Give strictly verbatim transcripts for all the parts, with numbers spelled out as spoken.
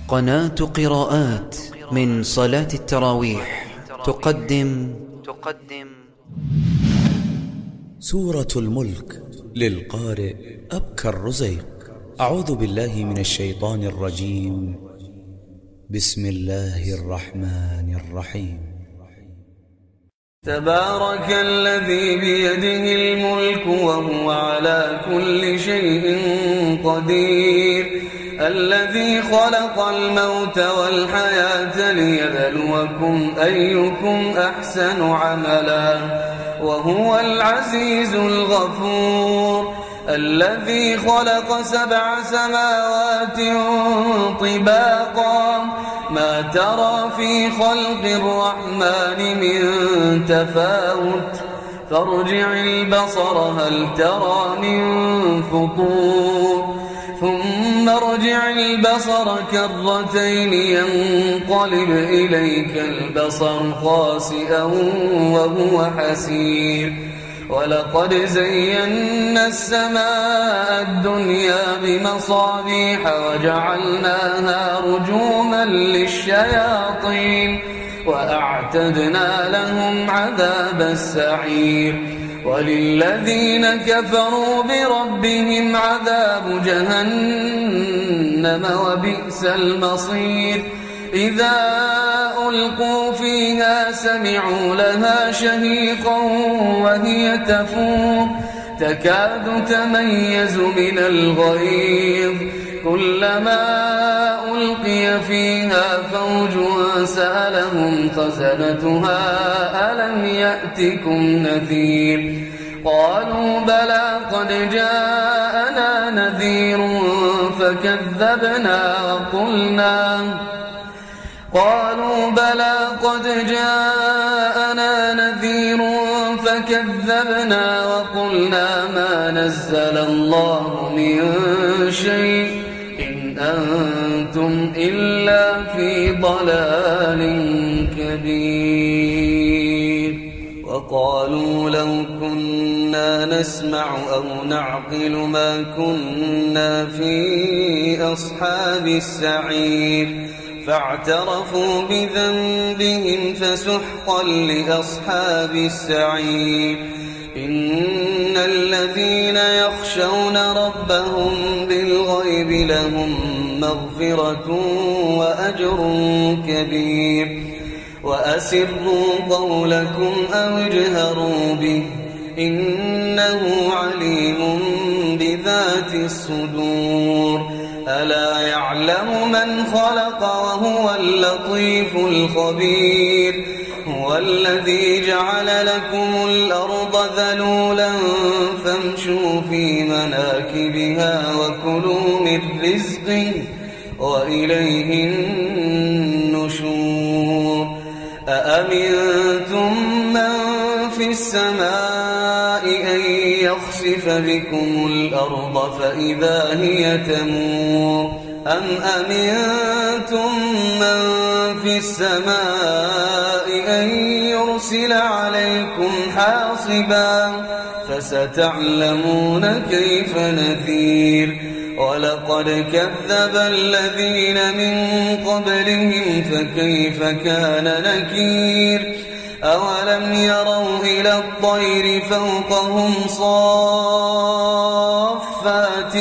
قناة قراءات من صلاة التراويح تقدم تقدم سورة الملك للقارئ أبكر رزيق. أعوذ بالله من الشيطان الرجيم. بسم الله الرحمن الرحيم. تبارك الذي بيده الملك وهو على كل شيء قدير، الذي خلق الموت والحياة ليبلوكم أيكم أحسن عملا وهو العزيز الغفور، الذي خلق سبع سماوات طباقا ما ترى في خلق الرحمن من تفاوت فارجع البصر هل ترى من فطور ثم ارجع البصر كرتين ينقلب إليك البصر خاسئا وهو حسير، ولقد زينا السماء الدنيا بمصابيح وجعلناها رجوما للشياطين وأعتدنا لهم عذاب السعير، وللذين كفروا بربهم عذاب جهنم وبئس المصير، إذا ألقوا فيها سمعوا لها شهيقا وهي تفور تكاد تميز من الغيظ، كلما ألقي فيها فوج سألهم خزنتها ألم يأتكم نذير، قالوا بلى قد جاءنا نذير فكذبنا وقلنا قالوا بلى قد جاءنا نذير فكذبنا وقلنا ما نزل الله من شيء إن أنتم إلا في ضلال كبير، وقالوا لو كنا نسمع أو نعقل ما كنا في أصحاب السعير، فاعترفوا بذنبهم فسحقا لأصحاب السعير، إن الذين يخشون ربهم بالغيب لهم مغفرة وأجر كبير، وأسروا قولكم أو اجهروا به إنه عليم بذات الصدور، ألا يعلم من خلق وهو اللطيف الخبير، هو الذي جعل لكم الأرض ذلولا فامشوا في مناكبها وكلوا من رزقه وإليه النشور، أأمنتم من في السماء أن يخسف بكم الأرض فإذا هي تمور، أم أمنتم من في السماء أن يرسل عليكم حاصبا فستعلمون كيف نذير، ولقد كذب الذين من قبلهم فكيف كان نكير، أولم يروا إلى الطير فوقهم صافات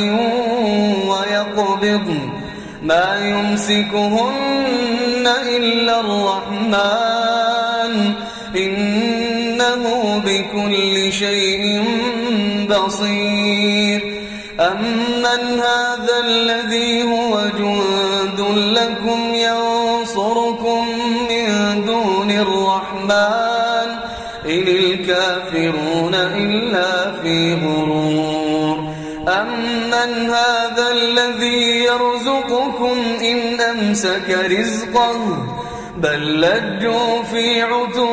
ويقبضن ما يمسكهن إلا الرحمن إنه بكل شيء بصير، أمن هذا الذي هو جند لكم ينصركم من دون الرحمن إن الكافرون إلا في غرور، أمن هذا الذي يرزقكم إن أمسك رزقه بل لجوا في عتو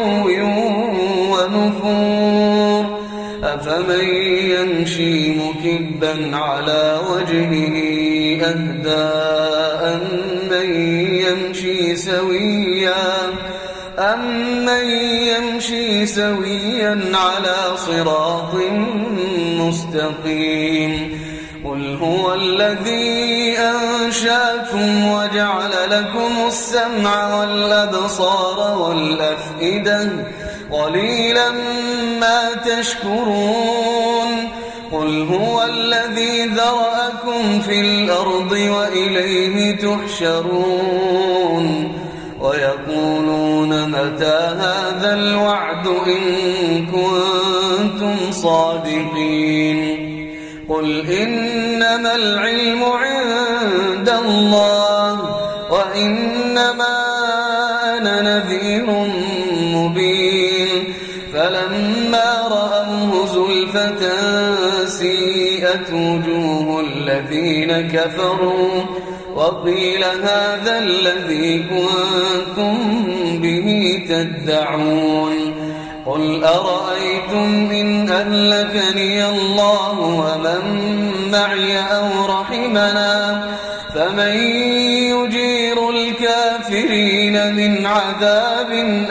ونفور، أفمن يمشي مكبا على وجهه أهدى أمن يمشي سويا أمن يمشي سويا على صراط مستقيم، قل هو الذي أنشأكم وجعل لكم السمع والأبصار والأفئدة قليلا ما تشكرون قل هو الذي ذرأكم في الأرض وإليه تحشرون ويقولون متى هذا الوعد إن كنتم صادقين قل إنما العلم عند الله وإنما أنا نذير مبين فلما رأوه زلفة سيئت وجوه الذين كفروا وقيل هذا الذي كنتم به تدعون قل أرأيتم إن أهلكني الله ومن معي أو رحمنا فمن يجير الكافرين من عذاب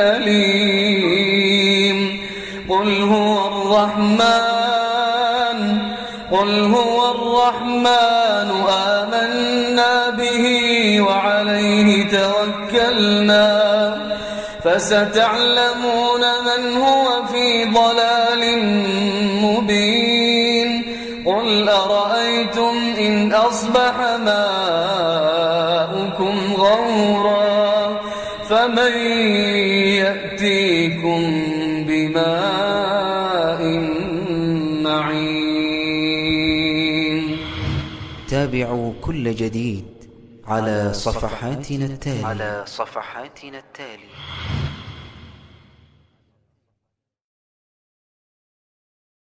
أليم قل هو الرحمن قل هو الرحمن آمنا به وعليه توكلنا فستعلمون من هو في ضلال مبين قل أرأيتم إن أصبح ماؤكم غورا فمن يأتيكم بماء معين. تابعوا كل جديد على صفحاتنا التالية على صفحاتنا التالية.